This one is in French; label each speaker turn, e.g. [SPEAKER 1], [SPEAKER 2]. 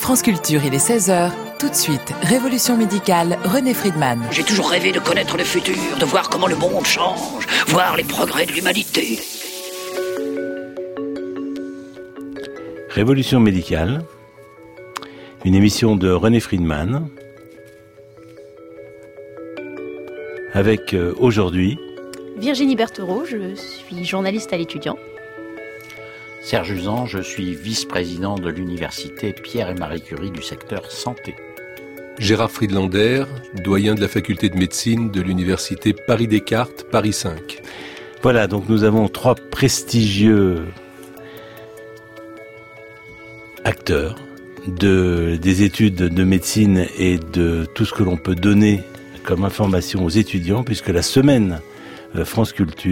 [SPEAKER 1] France Culture, il est 16h. Tout de suite, Révolution médicale, René Friedman.
[SPEAKER 2] J'ai toujours rêvé de connaître le futur, de voir comment le monde change, voir les progrès de l'humanité.
[SPEAKER 3] Révolution médicale, une émission de René Friedman, avec aujourd'hui
[SPEAKER 4] Virginie Berthereau, je suis journaliste à l'Étudiant.
[SPEAKER 5] Serge Usan, je suis vice-président de l'université Pierre et Marie Curie du secteur santé.
[SPEAKER 6] Gérard Friedlander, doyen de la faculté de médecine de l'université Paris-Descartes, Paris 5.
[SPEAKER 3] Voilà, donc nous avons trois prestigieux acteurs des études de médecine et de tout ce que l'on peut donner comme information aux étudiants, puisque la semaine France Culture